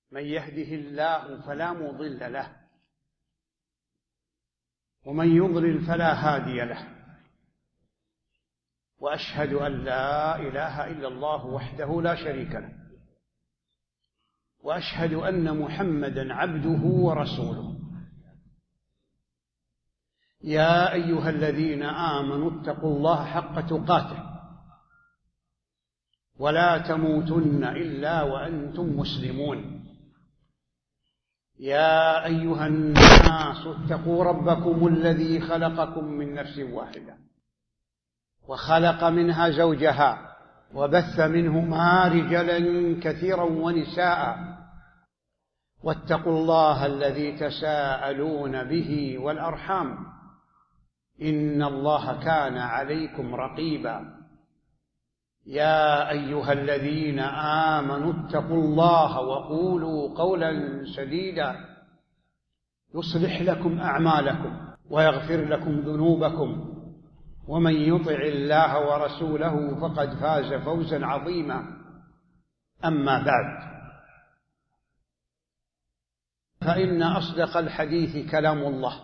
من يهده الله فلا مضل له ومن يضلل فلا هادي له، وأشهد أن لا إله إلا الله وحده لا شريك له، وأشهد أن محمدًا عبده ورسوله. يا أيها الذين آمنوا اتقوا الله حق تقاته ولا تموتن إلا وأنتم مسلمون. يا أيها الناس اتقوا ربكم الذي خلقكم من نفس واحدة وخلق منها زوجها وبث منهما رجلا كثيرا ونساء، واتقوا الله الذي تساءلون به والأرحام إن الله كان عليكم رقيبا. يا أيها الذين آمنوا اتقوا الله وقولوا قولا سديدا يصلح لكم أعمالكم ويغفر لكم ذنوبكم، ومن يطع الله ورسوله فقد فاز فوزا عظيما. أما بعد، فإن أصدق الحديث كلام الله،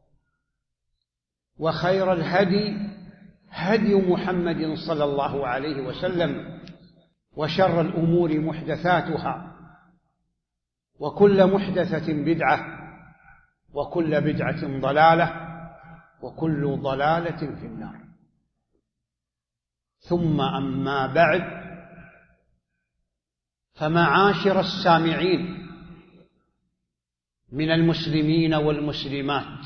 وخير الهدي هدي محمد صلى الله عليه وسلم، وشر الأمور محدثاتها، وكل محدثة بدعة، وكل بدعة ضلالة، وكل ضلالة في النار. ثم أما بعد، فمعاشر السامعين من المسلمين والمسلمات،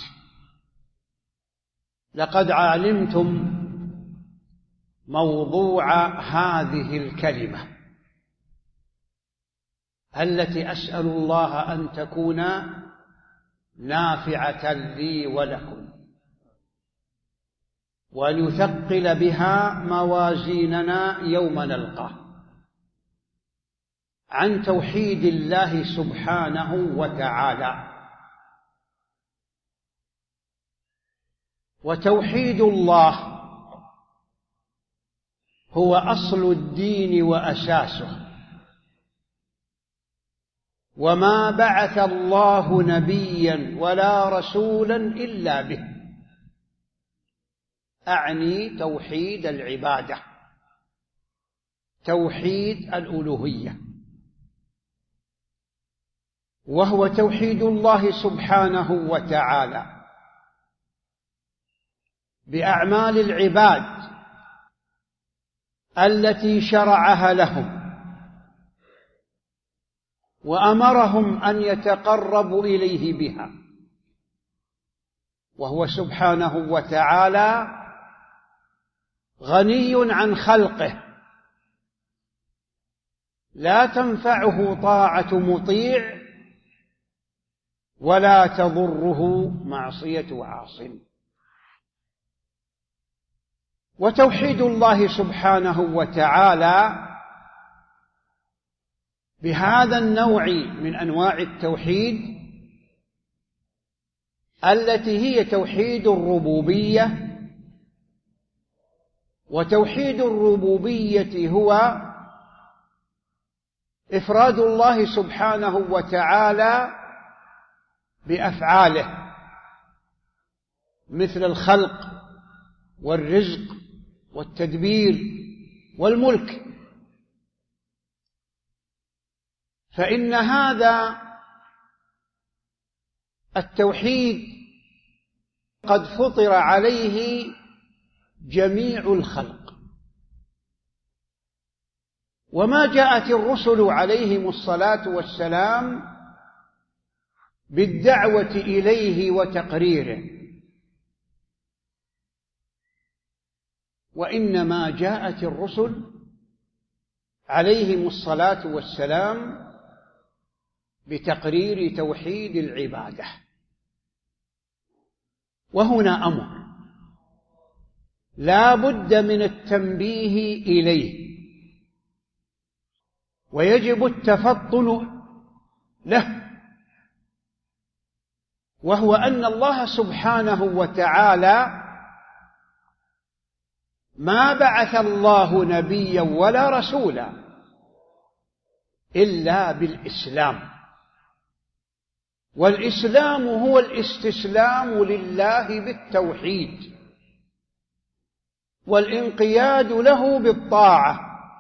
لقد علمتم موضوع هذه الكلمة التي أسأل الله أن تكون نافعة لي ولكم، وأن يثقل بها موازيننا يوم نلقاه، عن توحيد الله سبحانه وتعالى. وتوحيد الله هو أصل الدين وأساسه، وما بعث الله نبيا ولا رسولا إلا به، أعني توحيد العبادة، توحيد الألوهية، وهو توحيد الله سبحانه وتعالى بأعمال العباد التي شرعها لهم وأمرهم أن يتقربوا إليه بها، وهو سبحانه وتعالى غني عن خلقه، لا تنفعه طاعة مطيع ولا تضره معصية عاصٍ. وتوحيد الله سبحانه وتعالى بهذا النوع من أنواع التوحيد التي هي توحيد الربوبية. وتوحيد الربوبية هو إفراد الله سبحانه وتعالى بأفعاله، مثل الخلق والرزق والتدبير والملك. فإن هذا التوحيد قد فطر عليه جميع الخلق، وما جاءت الرسل عليهم الصلاة والسلام بالدعوة إليه وتقريره، وإنما جاءت الرسل عليهم الصلاة والسلام بتقرير توحيد العبادة. وهنا أمر لا بد من التنبيه إليه، ويجب التفطن له، وهو أن الله سبحانه وتعالى ما بعث الله نبيا ولا رسولا إلا بالإسلام، والإسلام هو الاستسلام لله بالتوحيد والانقياد له بالطاعة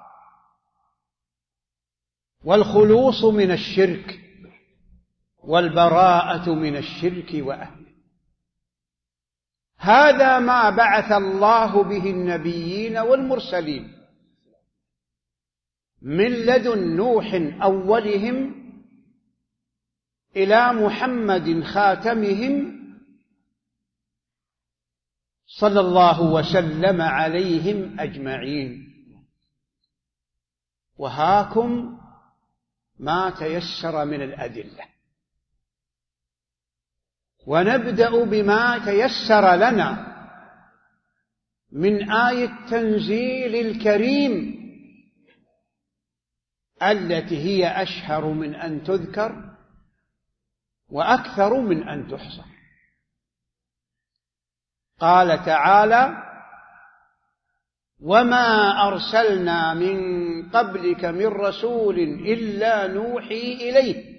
والخلوص من الشرك والبراءة من الشرك وأهله. هذا ما بعث الله به النبيين والمرسلين من لدن نوح أولهم إلى محمد خاتمهم صلى الله وسلم عليهم أجمعين. وهاكم ما تيسر من الأدلة، ونبدأ بما تيسر لنا من آية التنزيل الكريم التي هي أشهر من أن تذكر وأكثر من أن تحصى. قال تعالى: وما أرسلنا من قبلك من رسول إلا نوحي إليه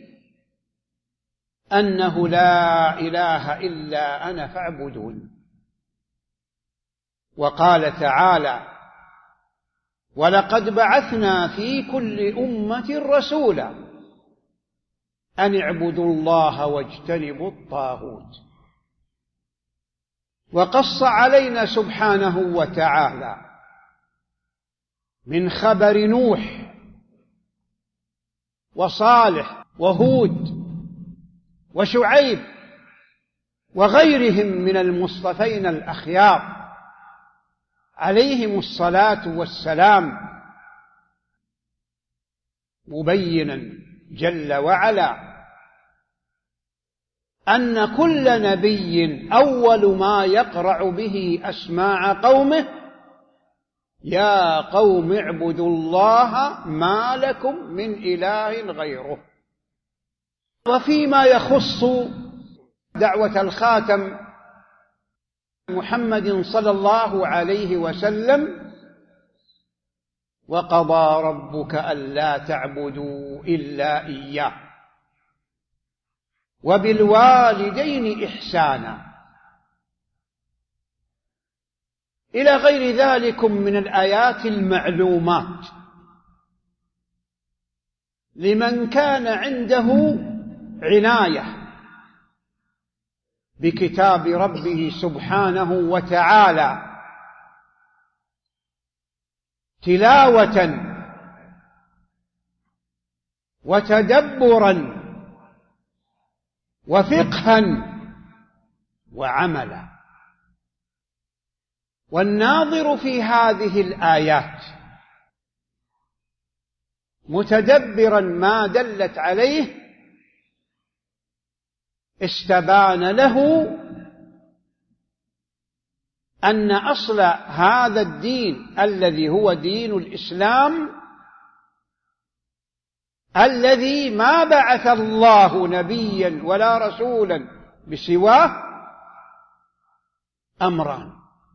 أنه لا إله إلا أنا فاعبدون. وقال تعالى: ولقد بعثنا في كل أمة رسولا أن اعبدوا الله واجتنبوا الطاغوت. وقص علينا سبحانه وتعالى من خبر نوح وصالح وهود وشعيب وغيرهم من المصطفين الأخيار عليهم الصلاة والسلام، مبينا جل وعلا أن كل نبي أول ما يقرع به أسماع قومه: يا قوم اعبدوا الله ما لكم من إله غيره. وفيما يخص دعوة الخاتم محمد صلى الله عليه وسلم: وقضى ربك ألا تعبدوا إلا إياه وبالوالدين إحسانا، إلى غير ذلك من الآيات المعلومات لمن كان عنده عناية بكتاب ربه سبحانه وتعالى تلاوة وتدبرا وفقها وعملا. والناظر في هذه الآيات متدبرا ما دلت عليه استبان له أن أصل هذا الدين الذي هو دين الإسلام الذي ما بعث الله نبيا ولا رسولا بسواه أمران: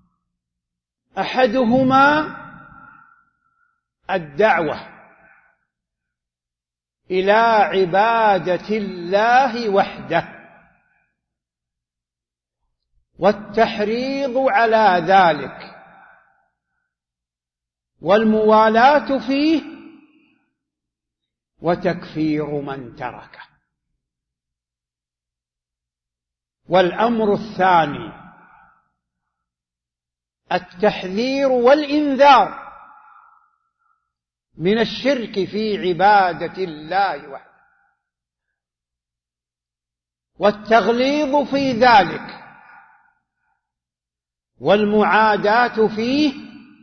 أحدهما الدعوة إلى عبادة الله وحده والتحريض على ذلك والموالاة فيه وتكفير من تركه. والأمر الثاني التحذير والإنذار من الشرك في عبادة الله وحده والتغليظ في ذلك والمعاداة فيه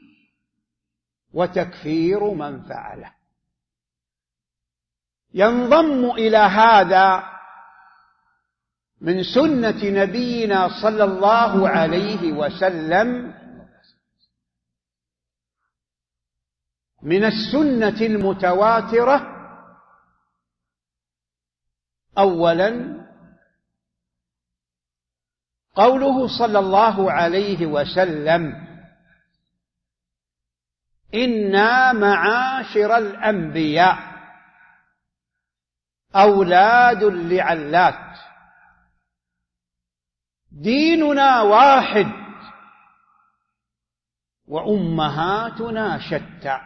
وتكفير من فعله. ينضم إلى هذا من سنة نبينا صلى الله عليه وسلم من السنة المتواترة أولا قوله صلى الله عليه وسلم: إنا معاشر الأنبياء أولاد لعلات ديننا واحد وأمهاتنا شتى.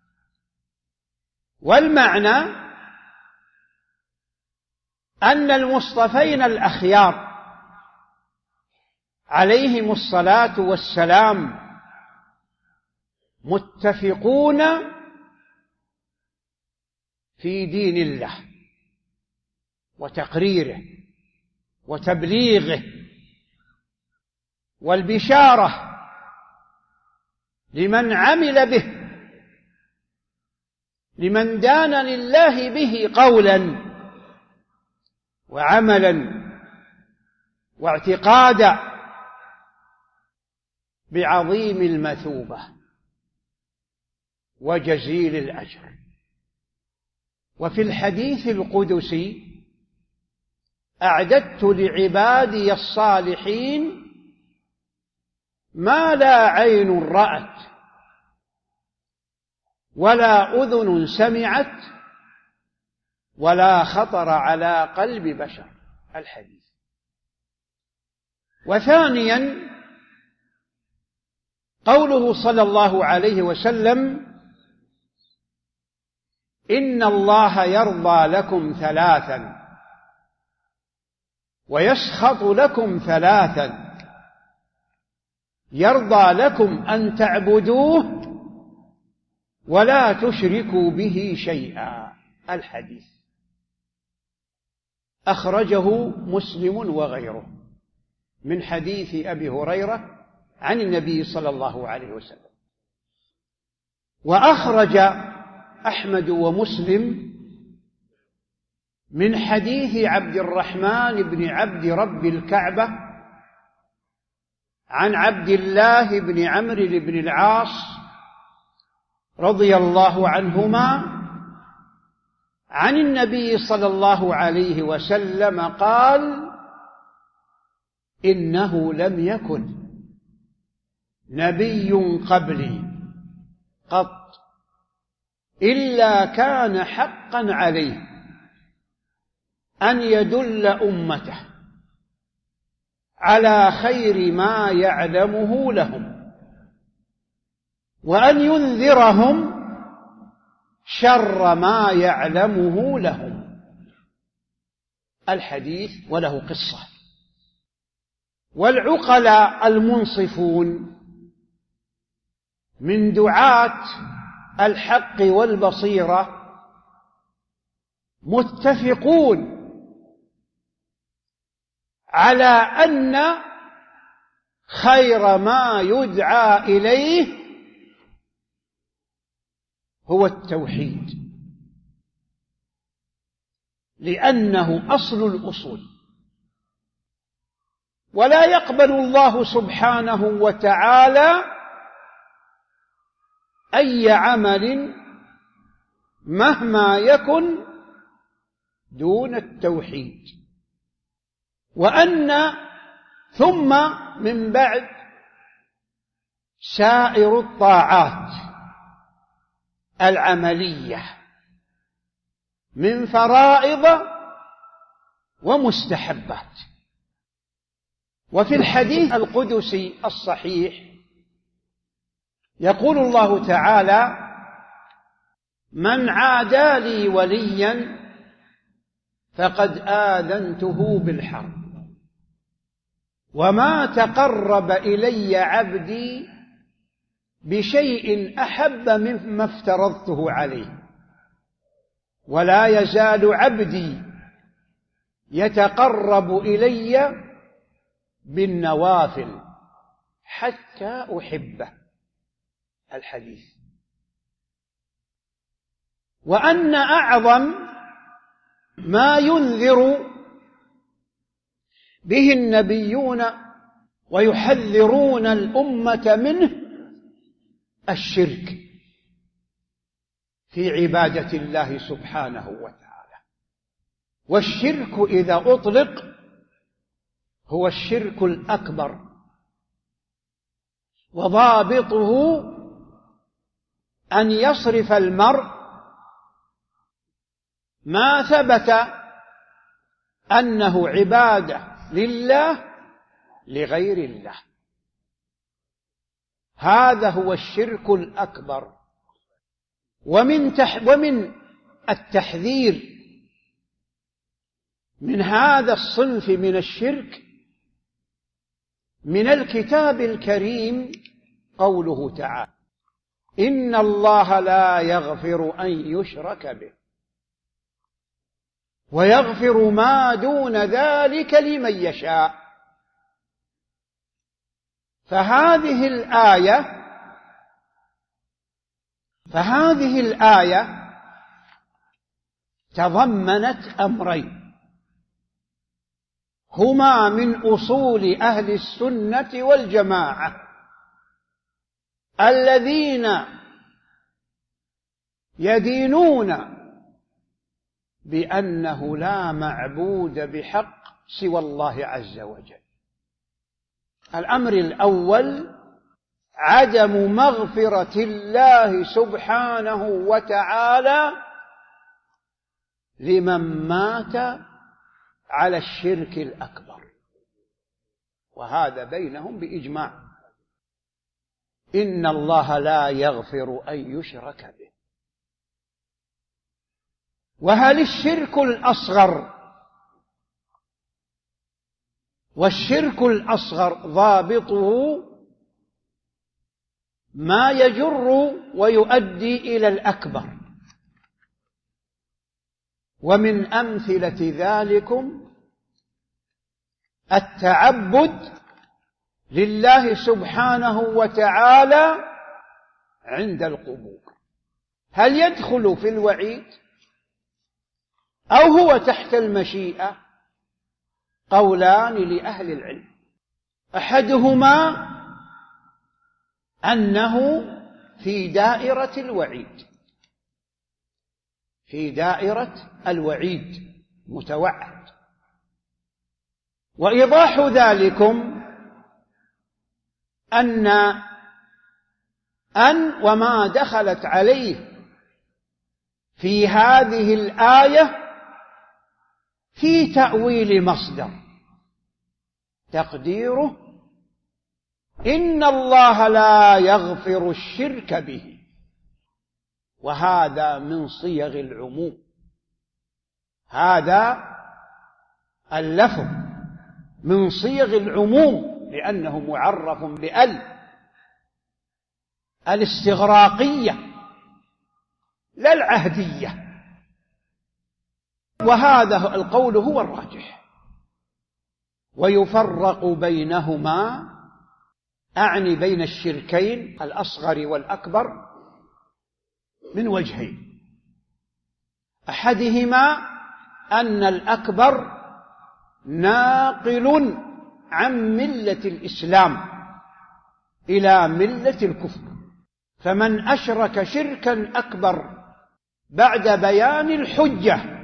والمعنى أن المصطفين الأخيار عليهم الصلاة والسلام متفقون في دين الله وتقريره وتبليغه والبشارة لمن عمل به، لمن دان لله به قولا وعملا واعتقادا بعظيم المثوبة وجزيل الأجر. وفي الحديث القدسي: أعددت لعبادي الصالحين ما لا عين رأت ولا أذن سمعت ولا خطر على قلب بشر. الحديث. وثانيا قوله صلى الله عليه وسلم: إن الله يرضى لكم ثلاثا ويسخط لكم ثلاثا، يرضى لكم أن تعبدوه ولا تشركوا به شيئا. الحديث. أخرجه مسلم وغيره من حديث أبي هريرة عن النبي صلى الله عليه وسلم. وأخرج أحمد ومسلم من حديث عبد الرحمن بن عبد رب الكعبة عن عبد الله بن عمرو بن العاص رضي الله عنهما عن النبي صلى الله عليه وسلم قال: إنه لم يكن نبي قبلي قط إلا كان حقا عليه أن يدل أمته على خير ما يعلمه لهم وأن ينذرهم شر ما يعلمه لهم. الحديث. وله قصة. والعقلاء المنصفون من دعاة الحق والبصيرة متفقون على أن خير ما يدعى إليه هو التوحيد، لأنه أصل الأصول، ولا يقبل الله سبحانه وتعالى أي عمل مهما يكن دون التوحيد. وأن ثم من بعد سائر الطاعات العملية من فرائض ومستحبات. وفي الحديث القدسي الصحيح يقول الله تعالى: من عادى لي وليا فقد آذنته بالحرب، وما تقرب إلي عبدي بشيء أحب مما افترضته عليه، ولا يزال عبدي يتقرب إلي بالنوافل حتى أحبه. الحديث. وأن أعظم ما ينذر به النبيون ويحذرون الأمة منه الشرك في عبادة الله سبحانه وتعالى. والشرك إذا أطلق هو الشرك الأكبر، وضابطه أن يصرف المرء ما ثبت أنه عبادة لله لغير الله. هذا هو الشرك الأكبر. ومن التحذير من هذا الصنف من الشرك من الكتاب الكريم قوله تعالى: إن الله لا يغفر أن يشرك به ويغفر ما دون ذلك لمن يشاء. فهذه الآية تضمنت أمرين هما من أصول أهل السنة والجماعة، الذين يدينون بأنه لا معبود بحق سوى الله عز وجل. الأمر الأول: عدم مغفرة الله سبحانه وتعالى لمن مات على الشرك الأكبر، وهذا بينهم بإجماع. إن الله لا يغفر أن يشرك به. وهل الشرك الأصغر؟ والشرك الأصغر ضابطه ما يجر ويؤدي إلى الأكبر. ومن أمثلة ذلكم التعبد لله سبحانه وتعالى عند القبور. هل يدخل في الوعيد أو هو تحت المشيئة؟ قولان لأهل العلم، أحدهما أنه في دائرة الوعيد، في دائرة الوعيد متوعد. وإيضاح ذلكم أن وما دخلت عليه في هذه الآية في تأويل مصدر تقديره: إن الله لا يغفر الشرك به. وهذا من صيغ العموم، هذا اللفظ من صيغ العموم لأنه معرف بأل الاستغراقية لا العهدية. وهذا القول هو الراجح. ويفرق بينهما، أعني بين الشركين الأصغر والأكبر، من وجهين: أحدهما أن الأكبر ناقل عن ملة الإسلام إلى ملة الكفر، فمن أشرك شركا أكبر بعد بيان الحجة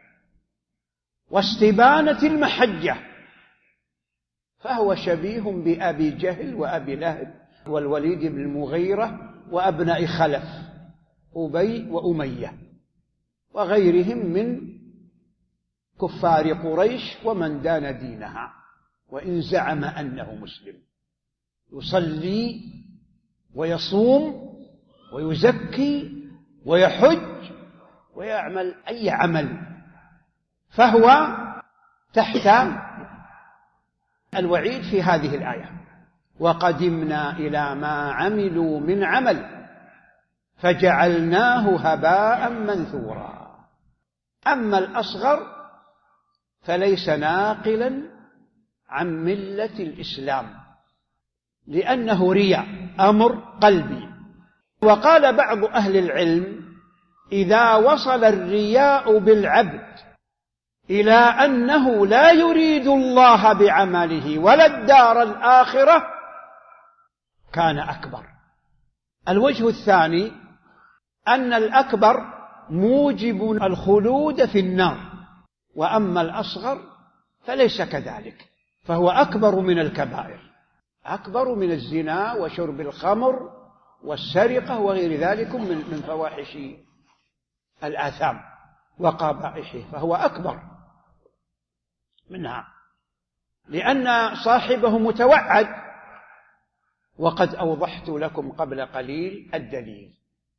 واستبانة المحجة فهو شبيه بأبي جهل وأبي لهب والوليد بن المغيرة وأبناء خلف أبي وأمية وغيرهم من كفار قريش ومن دان دينها وإن زعم أنه مسلم، يصلي ويصوم ويزكي ويحج ويعمل أي عمل، فهو تحت الوعيد في هذه الآية. وقدمنا إلى ما عملوا من عمل فجعلناه هباء منثورا. أما الأصغر فليس ناقلا عن ملة الإسلام لأنه رياء، أمر قلبي. وقال بعض أهل العلم: إذا وصل الرياء بالعبد إلى أنه لا يريد الله بعمله ولا الدار الآخرة كان أكبر. الوجه الثاني أن الأكبر موجب الخلود في النار، وأما الأصغر فليس كذلك، فهو أكبر من الكبائر، أكبر من الزنا وشرب الخمر والسرقة وغير ذلك من فواحش الآثام وقبائحه، فهو أكبر منها. لأن صاحبه متوعد، وقد أوضحت لكم قبل قليل الدليل.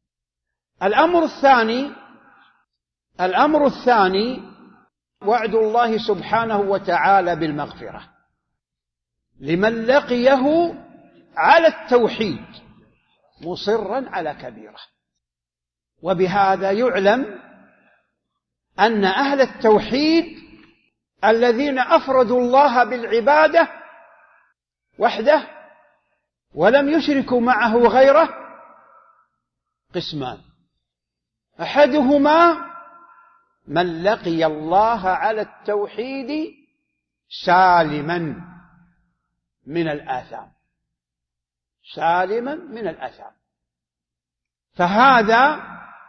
الأمر الثاني وعد الله سبحانه وتعالى بالمغفرة لمن لقيه على التوحيد مصرا على كبيرة. وبهذا يعلم أن أهل التوحيد الذين أفردوا الله بالعبادة وحده ولم يشركوا معه غيره قسمان: أحدهما من لقي الله على التوحيد سالما من الآثام، فهذا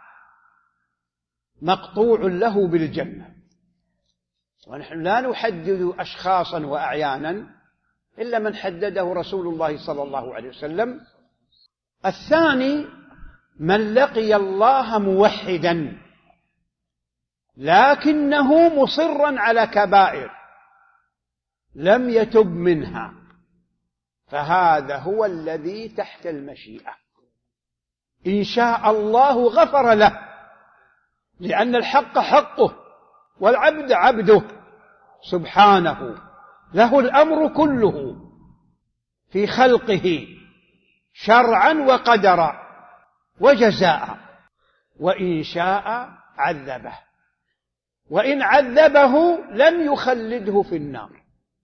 مقطوع له بالجنة، ونحن لا نحدد أشخاصا وأعيانا إلا من حدده رسول الله صلى الله عليه وسلم. الثاني من لقي الله موحدا لكنه مصرا على كبائر لم يتب منها، فهذا هو الذي تحت المشيئة، إن شاء الله غفر له، لأن الحق حقه والعبد عبده سبحانه، له الأمر كله في خلقه شرعا وقدرا وجزاء، وإن شاء عذبه، وإن عذبه لم يخلده في النار،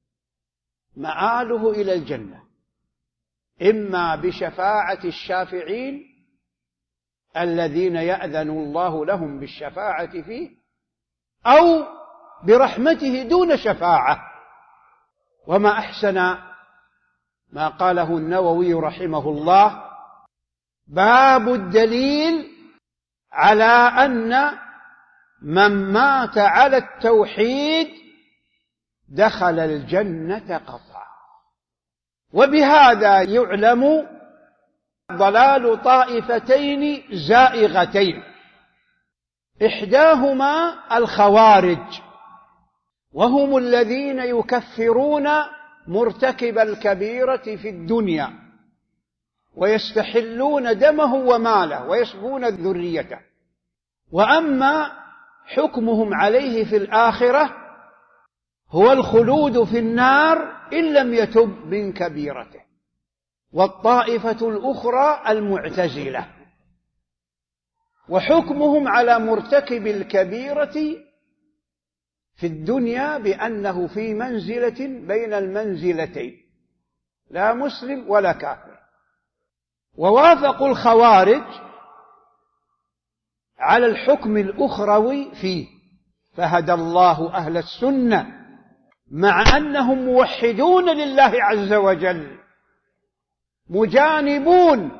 مآله إلى الجنة، إما بشفاعة الشافعين الذين يأذن الله لهم بالشفاعة فيه، أو برحمته دون شفاعة. وما أحسن ما قاله النووي رحمه الله: باب الدليل على أن من مات على التوحيد دخل الجنة قطعا. وبهذا يعلم ضلال طائفتين زائغتين: إحداهما الخوارج، وهم الذين يكفرون مرتكب الكبيرة في الدنيا ويستحلون دمه وماله ويسبون ذريته، وأما حكمهم عليه في الآخرة هو الخلود في النار إن لم يتب من كبيرته. والطائفة الأخرى المعتزلة، وحكمهم على مرتكب الكبيرة في الدنيا بأنه في منزلة بين المنزلتين، لا مسلم ولا كافر. ووافقوا الخوارج على الحكم الأخروي فيه، فهدى الله أهل السنة مع أنهم موحدون لله عز وجل مجانبون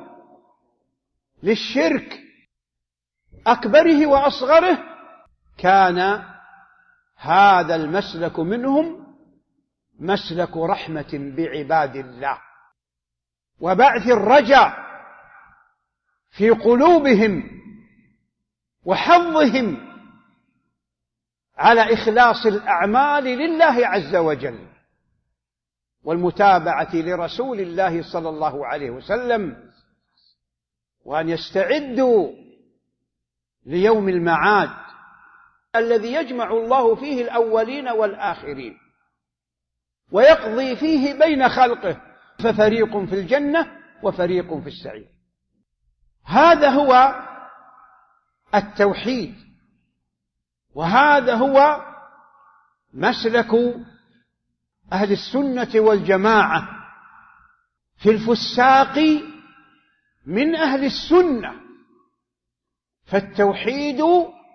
للشرك أكبره وأصغره، كان هذا المسلك منهم مسلك رحمة بعباد الله وبعث الرجاء في قلوبهم وحظهم على إخلاص الأعمال لله عز وجل والمتابعة لرسول الله صلى الله عليه وسلم، وأن يستعدوا ليوم المعاد الذي يجمع الله فيه الأولين والآخرين ويقضي فيه بين خلقه، ففريق في الجنة وفريق في السعير. هذا هو التوحيد، وهذا هو مسلك أهل السنة والجماعة في الفساق من أهل السنة. فالتوحيد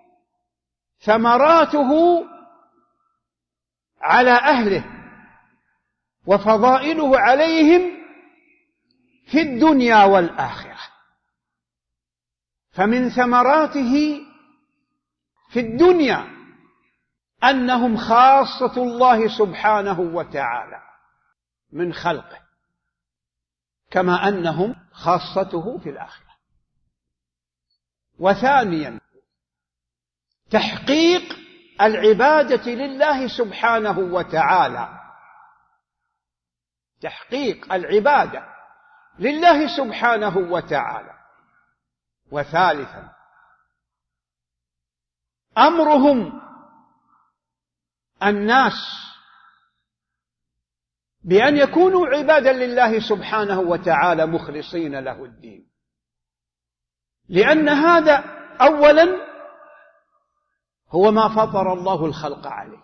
ثمراته على أهله وفضائله عليهم في الدنيا والآخرة. فمن ثمراته في الدنيا أنهم خاصة الله سبحانه وتعالى من خلقه، كما أنهم خاصته في الآخرة. وثانيا تحقيق العبادة لله سبحانه وتعالى تحقيق العبادة لله سبحانه وتعالى. وثالثا أمرهم الناس بأن يكونوا عبادا لله سبحانه وتعالى مخلصين له الدين، لأن هذا أولا هو ما فطر الله الخلق عليه،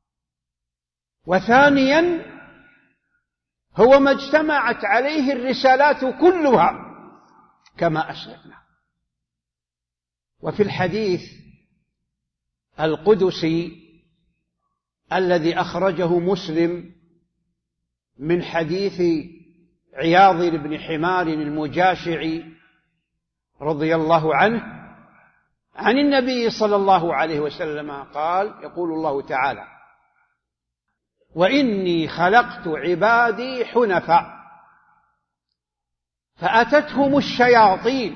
وثانيا هو ما اجتمعت عليه الرسالات كلها كما أسلفنا. وفي الحديث القدسي الذي أخرجه مسلم من حديث عياض بن حمار المجاشعي رضي الله عنه عن النبي صلى الله عليه وسلم قال: يقول الله تعالى: وإني خلقت عبادي حنفاء فأتتهم الشياطين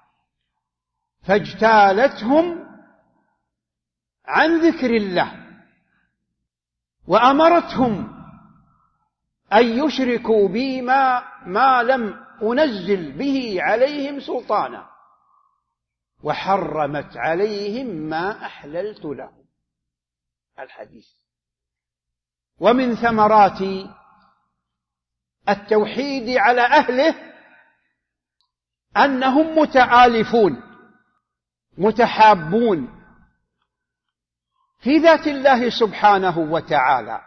فاجتالتهم عن ذكر الله وأمرتهم أن يشركوا بي ما لم أنزل به عليهم سلطانا وحرمت عليهم ما أحللت لهم. الحديث. ومن ثمرات التوحيد على أهله أنهم متآلفون متحابون في ذات الله سبحانه وتعالى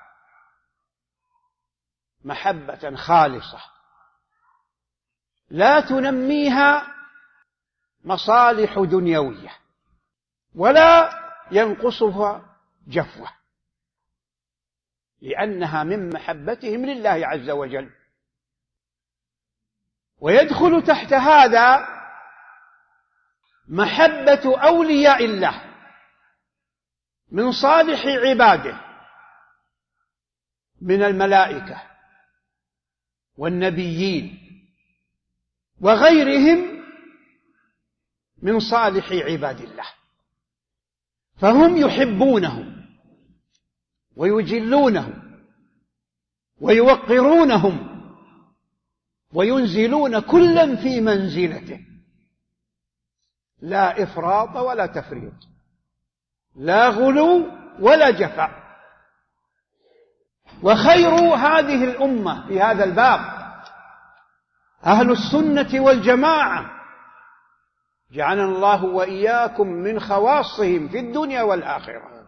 محبة خالصة لا تنميها مصالح دنيوية ولا ينقصها جفوة، لأنها من محبتهم لله عز وجل. ويدخل تحت هذا محبة أولياء الله من صالح عباده من الملائكة والنبيين وغيرهم من صالح عباد الله، فهم يحبونهم ويجلونهم ويوقرونهم وينزلون كلا في منزلته، لا إفراط ولا تفريط، لا غلو ولا جفاء. وخير هذه الأمة في هذا الباب أهل السنة والجماعة، جعلنا الله وإياكم من خواصهم في الدنيا والآخرة،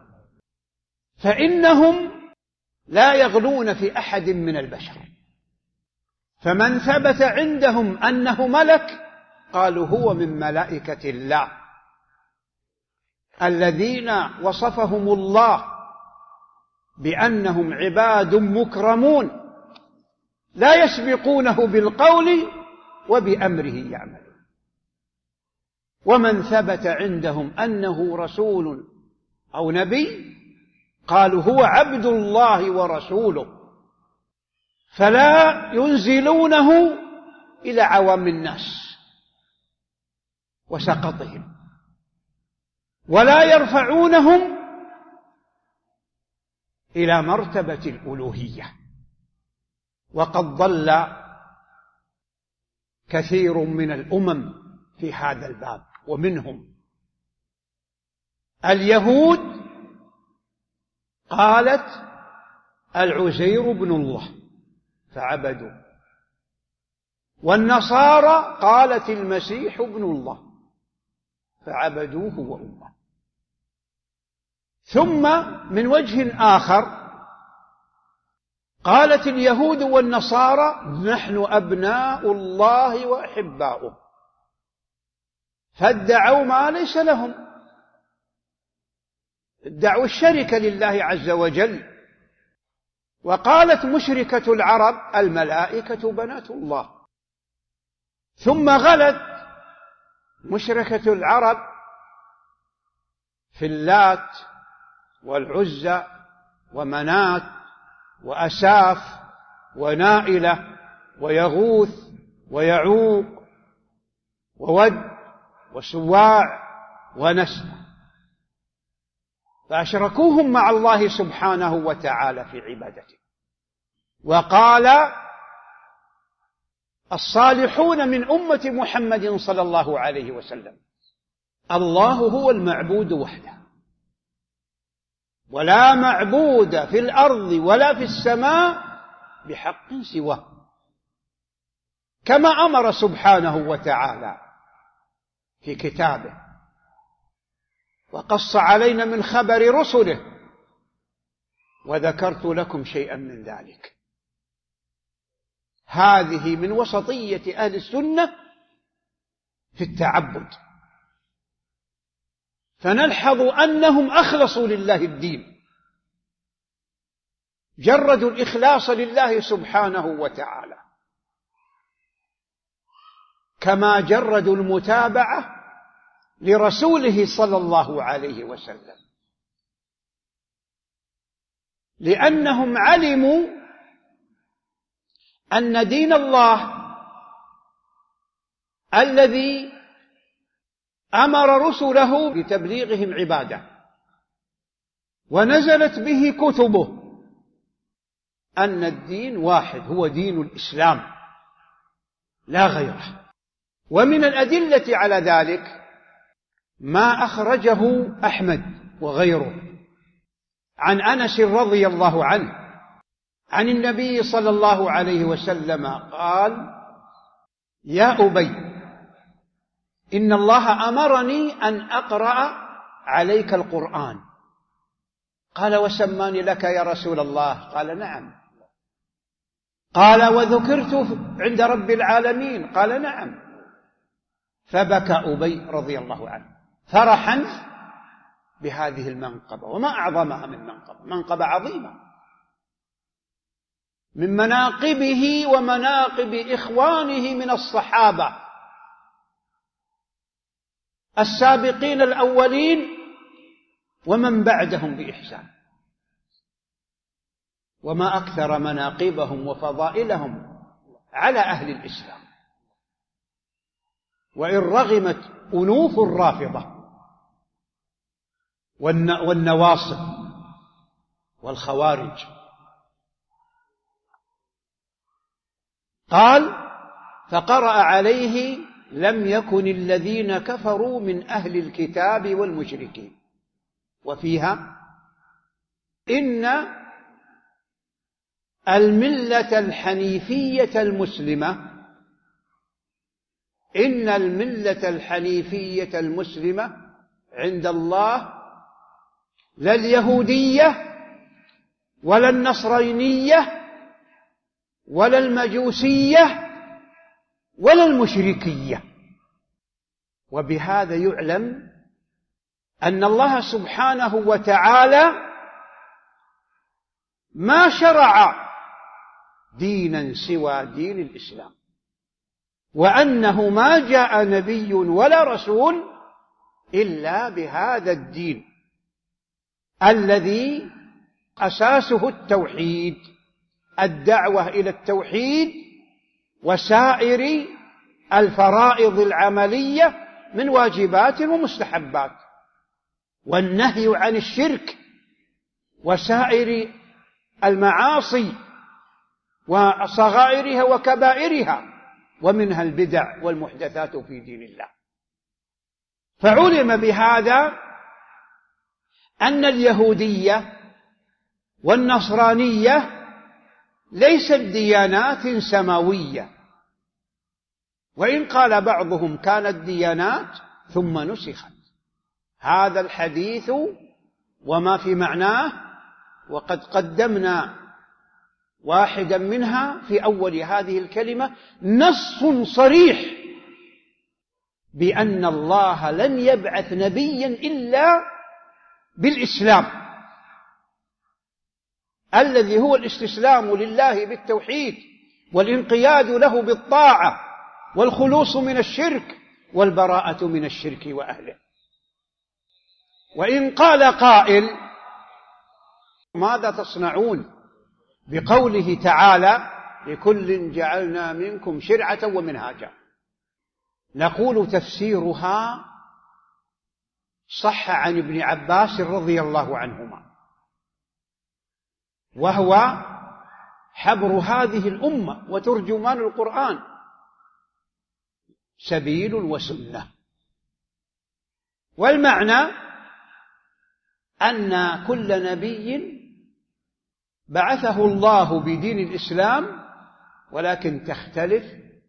فإنهم لا يغلون في أحد من البشر، فمن ثبت عندهم أنه ملك قالوا هو من ملائكة الله الذين وصفهم الله بأنهم عباد مكرمون لا يسبقونه بالقول وبأمره يعملون. ومن ثبت عندهم أنه رسول أو نبي قالوا هو عبد الله ورسوله، فلا ينزلونه إلى عوام الناس وسقطهم، ولا يرفعونهم إلى مرتبة الألوهية. وقد ضل كثير من الأمم في هذا الباب، ومنهم اليهود قالت العزير ابن الله فعبدوا، والنصارى قالت المسيح ابن الله فعبدوه وأمه. ثم من وجه آخر قالت اليهود والنصارى نحن أبناء الله وأحباؤه، فادعوا ما ليس لهم، ادعوا الشركة لله عز وجل. وقالت مشركة العرب الملائكة بنات الله. ثم غلت مشركة العرب في اللات والعزى ومنات وأساف ونائلة ويغوث ويعوق وود وسواع ونسل، فأشركوهم مع الله سبحانه وتعالى في عبادته. وقال الصالحون من أمة محمد صلى الله عليه وسلم. الله هو المعبود وحده، ولا معبود في الأرض ولا في السماء بحق سواه، كما أمر سبحانه وتعالى في كتابه وقص علينا من خبر رسله، وذكرت لكم شيئا من ذلك. هذه من وسطية أهل السنة في التعبد، فنلحظ أنهم أخلصوا لله الدين، جردوا الإخلاص لله سبحانه وتعالى، كما جردوا المتابعة لرسوله صلى الله عليه وسلم، لأنهم علموا أن دين الله الذي أمر رسله بتبليغهم عباده ونزلت به كتبه، أن الدين واحد، هو دين الإسلام لا غيره. ومن الأدلة على ذلك ما أخرجه أحمد وغيره عن أنس رضي الله عنه عن النبي صلى الله عليه وسلم قال: يا أبي، إن الله أمرني أن أقرأ عليك القرآن. قال: وسماني لك يا رسول الله؟ قال: نعم. قال: وذكرت عند رب العالمين؟ قال: نعم. فبكى أبي رضي الله عنه فرحا بهذه المنقبة، وما أعظمها من منقبة عظيمة من مناقبه ومناقب إخوانه من الصحابة السابقين الأولين ومن بعدهم بإحسان، وما أكثر مناقبهم وفضائلهم على أهل الإسلام، وإن رغمت أنوف الرافضة والنواصب والخوارج. قال: فقرأ عليه: لم يكن الذين كفروا من أهل الكتاب والمشركين. وفيها: إن الملة الحنيفية المسلمة، إن الملة الحنيفية المسلمة عند الله لا اليهودية ولا النصرانية ولا المجوسية ولا المشركية. وبهذا يعلم أن الله سبحانه وتعالى ما شرع دينا سوى دين الإسلام، وأنه ما جاء نبي ولا رسول إلا بهذا الدين الذي أساسه التوحيد، الدعوة إلى التوحيد وسائر الفرائض العملية من واجبات ومستحبات، والنهي عن الشرك وسائر المعاصي وصغائرها وكبائرها، ومنها البدع والمحدثات في دين الله. فعلم بهذا أن اليهودية والنصرانية ليست ديانات سماوية، وإن قال بعضهم كانت ديانات ثم نسخت. هذا الحديث وما في معناه، وقد قدمنا واحدا منها في أول هذه الكلمة، نص صريح بأن الله لن يبعث نبيا إلا بالإسلام الذي هو الاستسلام لله بالتوحيد والانقياد له بالطاعة والخلوص من الشرك والبراءة من الشرك وأهله. وإن قال قائل: ماذا تصنعون بقوله تعالى: لكل جعلنا منكم شرعة ومنهاجا؟ نقول: تفسيرها صح عن ابن عباس رضي الله عنهما، وهو حبر هذه الأمة وترجمان القرآن، سبيل وسنة. والمعنى أن كل نبي بعثه الله بدين الإسلام، ولكن تختلف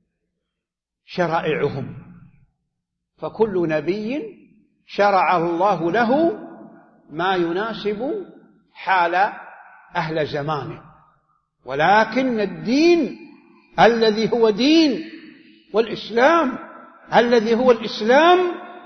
شرائعهم، فكل نبي شرع الله له ما يناسب حال أهل زمانه، ولكن الدين الذي هو دين والإسلام الذي هو الإسلام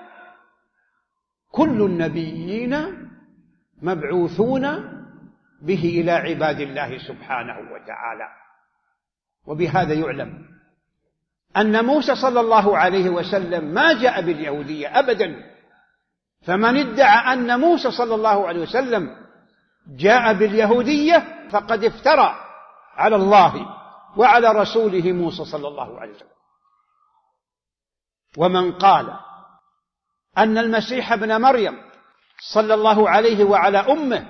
كل النبيين مبعوثون به إلى عباد الله سبحانه وتعالى. وبهذا يعلم أن موسى صلى الله عليه وسلم ما جاء باليهودية أبدا، فمن ادعى أن موسى صلى الله عليه وسلم جاء باليهودية فقد افترى على الله وعلى رسوله موسى صلى الله عليه وسلم. ومن قال أن المسيح ابن مريم صلى الله عليه وعلى أمه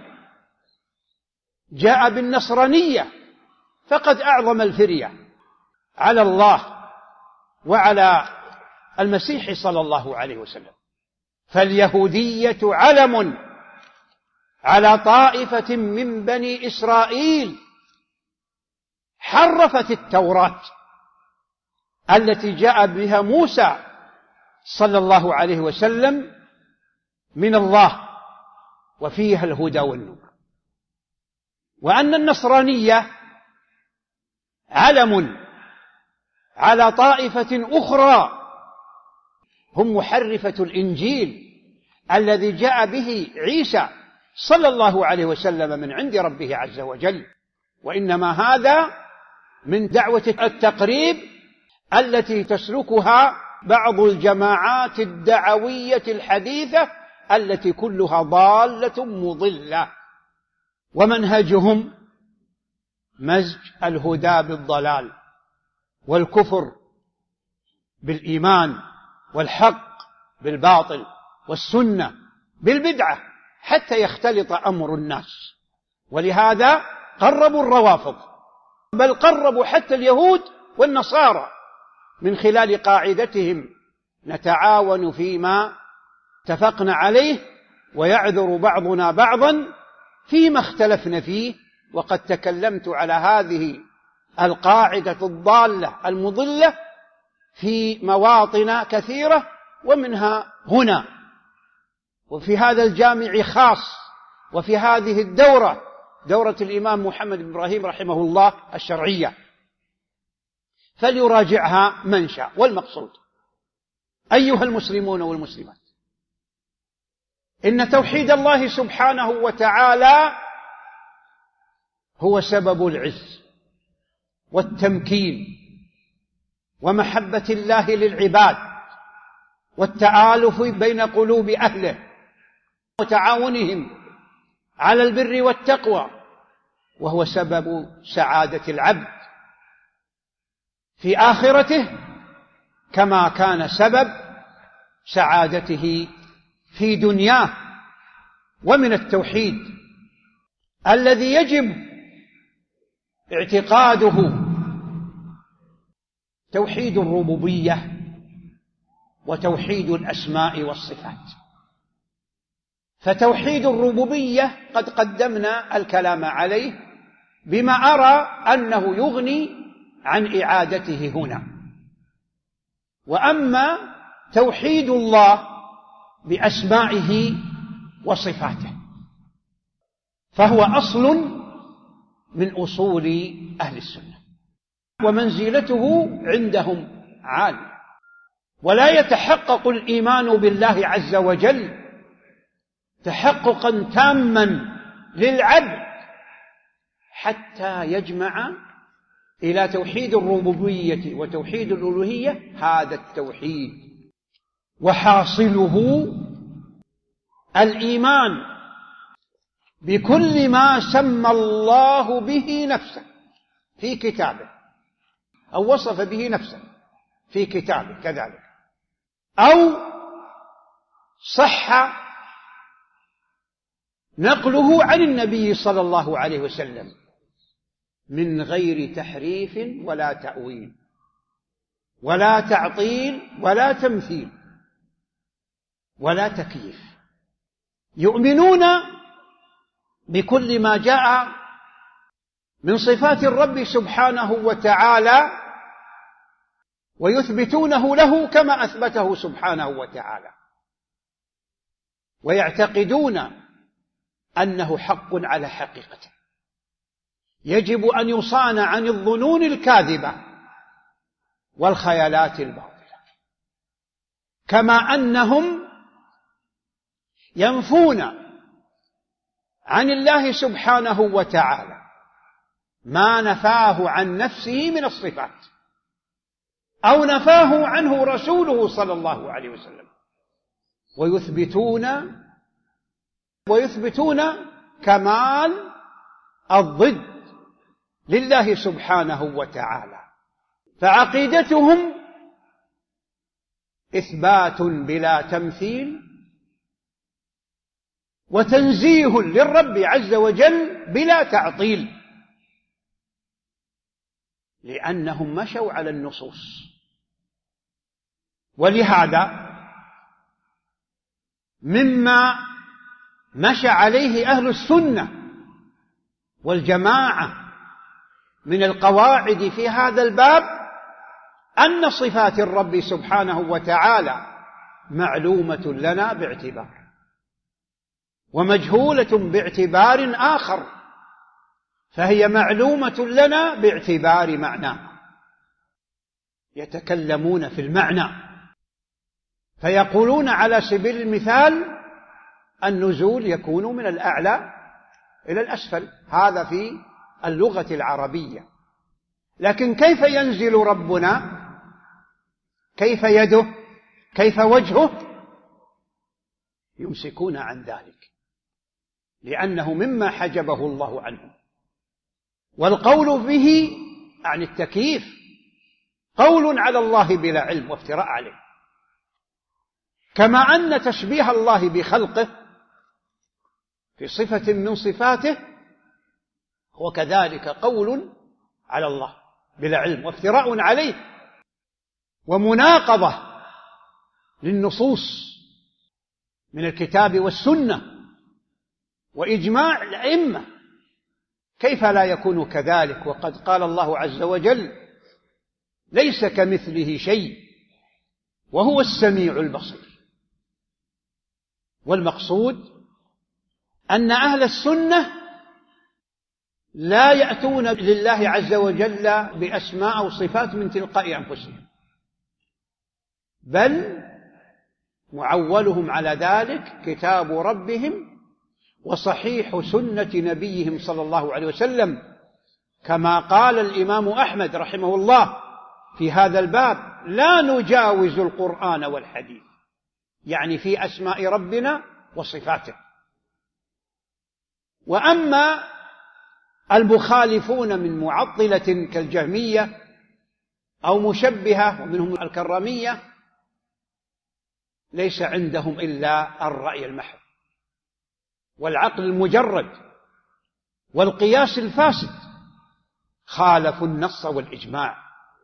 جاء بالنصرانية فقد أعظم الفرية على الله وعلى المسيح صلى الله عليه وسلم. فاليهودية علم على طائفة من بني إسرائيل حرفت التوراة التي جاء بها موسى صلى الله عليه وسلم من الله، وفيها الهدى والنور. وأن النصرانية علم على طائفة أخرى هم محرفة الإنجيل الذي جاء به عيسى صلى الله عليه وسلم من عند ربه عز وجل. وإنما هذا من دعوة التقريب التي تسلكها بعض الجماعات الدعوية الحديثة التي كلها ضالة مضلة، ومنهجهم مزج الهدى بالضلال والكفر بالإيمان والحق بالباطل والسنة بالبدعة حتى يختلط أمر الناس. ولهذا قربوا الروافض، بل قربوا حتى اليهود والنصارى من خلال قاعدتهم نتعاون فيما اتفقنا عليه ويعذر بعضنا بعضا فيما اختلفنا فيه. وقد تكلمت على هذه القاعدة الضالة المضلة في مواطن كثيرة، ومنها هنا وفي هذا الجامع خاص، وفي هذه الدورة دورة الإمام محمد بن إبراهيم رحمه الله الشرعية، فليراجعها من شاء. والمقصود أيها المسلمون والمسلمات، إن توحيد الله سبحانه وتعالى هو سبب العز والتمكين ومحبة الله للعباد والتآلف بين قلوب أهله وتعاونهم على البر والتقوى، وهو سبب سعادة العبد في آخرته كما كان سبب سعادته في دنياه. ومن التوحيد الذي يجب اعتقاده توحيد الربوبية وتوحيد الأسماء والصفات. فتوحيد الربوبية قد قدمنا الكلام عليه بما أرى أنه يغني عن إعادته هنا. وأما توحيد الله بأسمائه وصفاته فهو أصل من أصول أهل السنة، ومنزلته عندهم عالية. ولا يتحقق الإيمان بالله عز وجل تحققا تاما للعبد حتى يجمع إلى توحيد الربوبية وتوحيد الألوهية هذا التوحيد، وحاصله الإيمان بكل ما سمى الله به نفسه في كتابه أو وصف به نفسه في كتابه كذلك، أو صح نقله عن النبي صلى الله عليه وسلم من غير تحريف ولا تأويل. ولا تعطيل ولا تمثيل ولا تكييف. يؤمنون بكل ما جاء من صفات الرب سبحانه وتعالى ويثبتونه له كما أثبته سبحانه وتعالى، ويعتقدون أنه حق على حقيقته، يجب أن يصان عن الظنون الكاذبة والخيالات الباطلة، كما أنهم ينفون عن الله سبحانه وتعالى ما نفاه عن نفسه من الصفات أو نفاه عنه رسوله صلى الله عليه وسلم، ويثبتون كمال الضد لله سبحانه وتعالى. فعقيدتهم إثبات بلا تمثيل وتنزيه للرب عز وجل بلا تعطيل، لأنهم مشوا على النصوص. ولهذا مما مشى عليه أهل السنة والجماعة من القواعد في هذا الباب أن صفات الرب سبحانه وتعالى معلومة لنا باعتبار، ومجهولة باعتبار آخر، فهي معلومة لنا باعتبار معناه. يتكلمون في المعنى فيقولون على سبيل المثال النزول يكون من الأعلى إلى الأسفل، هذا في اللغة العربية. لكن كيف ينزل ربنا؟ كيف يده؟ كيف وجهه؟ يمسكون عن ذلك لأنه مما حجبه الله عنه. والقول به عن التكييف قول على الله بلا علم وافتراء عليه، كما أن تشبيه الله بخلقه في صفة من صفاته هو كذلك قول على الله بلا علم وافتراء عليه ومناقضة للنصوص من الكتاب والسنة وإجماع الأئمة. كيف لا يكون كذلك وقد قال الله عز وجل: ليس كمثله شيء وهو السميع البصير. والمقصود أن أهل السنة لا يأتون لله عز وجل بأسماء أو صفات من تلقاء أنفسهم، بل معولهم على ذلك كتاب ربهم وصحيح سنة نبيهم صلى الله عليه وسلم، كما قال الإمام أحمد رحمه الله في هذا الباب: لا نجاوز القرآن والحديث، يعني في أسماء ربنا وصفاته. وأما المخالفون من معطلة كالجهمية أو مشبهة ومنهم الكرامية ليس عندهم إلا الرأي المحض والعقل المجرد والقياس الفاسد، خالفوا النص والإجماع.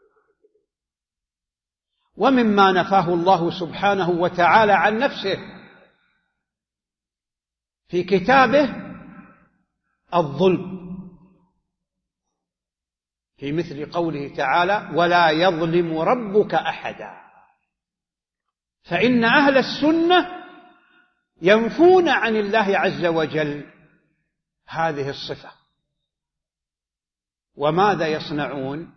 ومما نفاه الله سبحانه وتعالى عن نفسه في كتابه الظلم، في مثل قوله تعالى: ولا يظلم ربك أحدا. فإن أهل السنة ينفون عن الله عز وجل هذه الصفة. وماذا يصنعون؟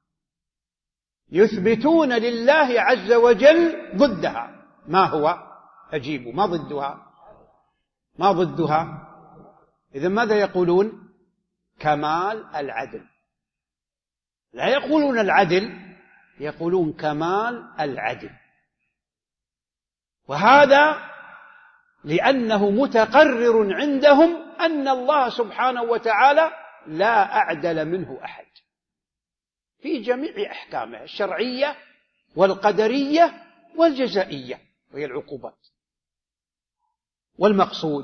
يثبتون لله عز وجل ضدها. ما هو؟ أجيبوا، ما ضدها؟ ما ضدها؟ إذن ماذا يقولون؟ كمال العدل. لا يقولون العدل، يقولون كمال العدل. وهذا لأنه متقرر عندهم أن الله سبحانه وتعالى لا أعدل منه أحد في جميع أحكامه الشرعية والقدرية والجزائية، وهي العقوبات. والمقصود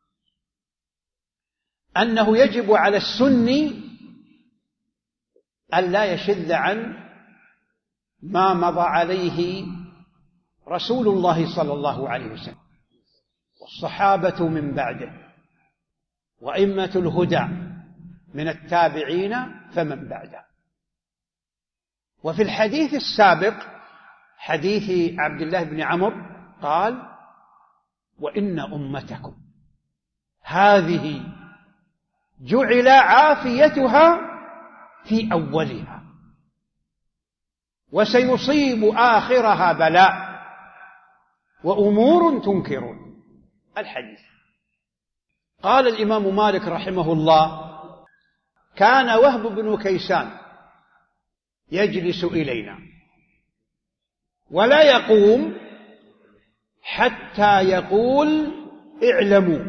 أنه يجب على السني أن لا يشذ عن ما مضى عليه رسول الله صلى الله عليه وسلم والصحابة من بعده وأئمة الهدى من التابعين فمن بعده. وفي الحديث السابق حديث عبد الله بن عمرو قال: وإن أمتكم هذه جعل عافيتها في أولها وسيصيب آخرها بلاء وأمور تنكرون. الحديث. قال الإمام مالك رحمه الله: كان وهب بن كيسان يجلس إلينا ولا يقوم حتى يقول: اعلموا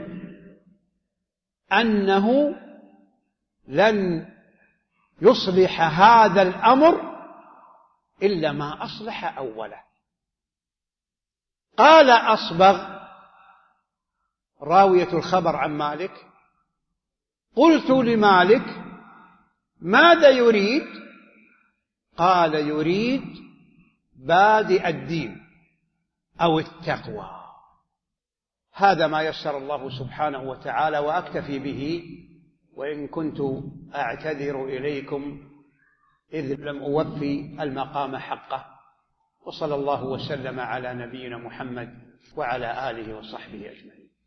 أنه لن يصلح هذا الأمر إلا ما أصلح أوله. قال أصبغ راوية الخبر عن مالك: قلت لمالك: ماذا يريد؟ قال: يريد بادئ الدين أو التقوى. هذا ما يسر الله سبحانه وتعالى، وأكتفي به، وإن كنت أعتذر إليكم إذ لم أوفي المقام حقه. وصلى الله وسلم على نبينا محمد وعلى آله وصحبه أجمعين.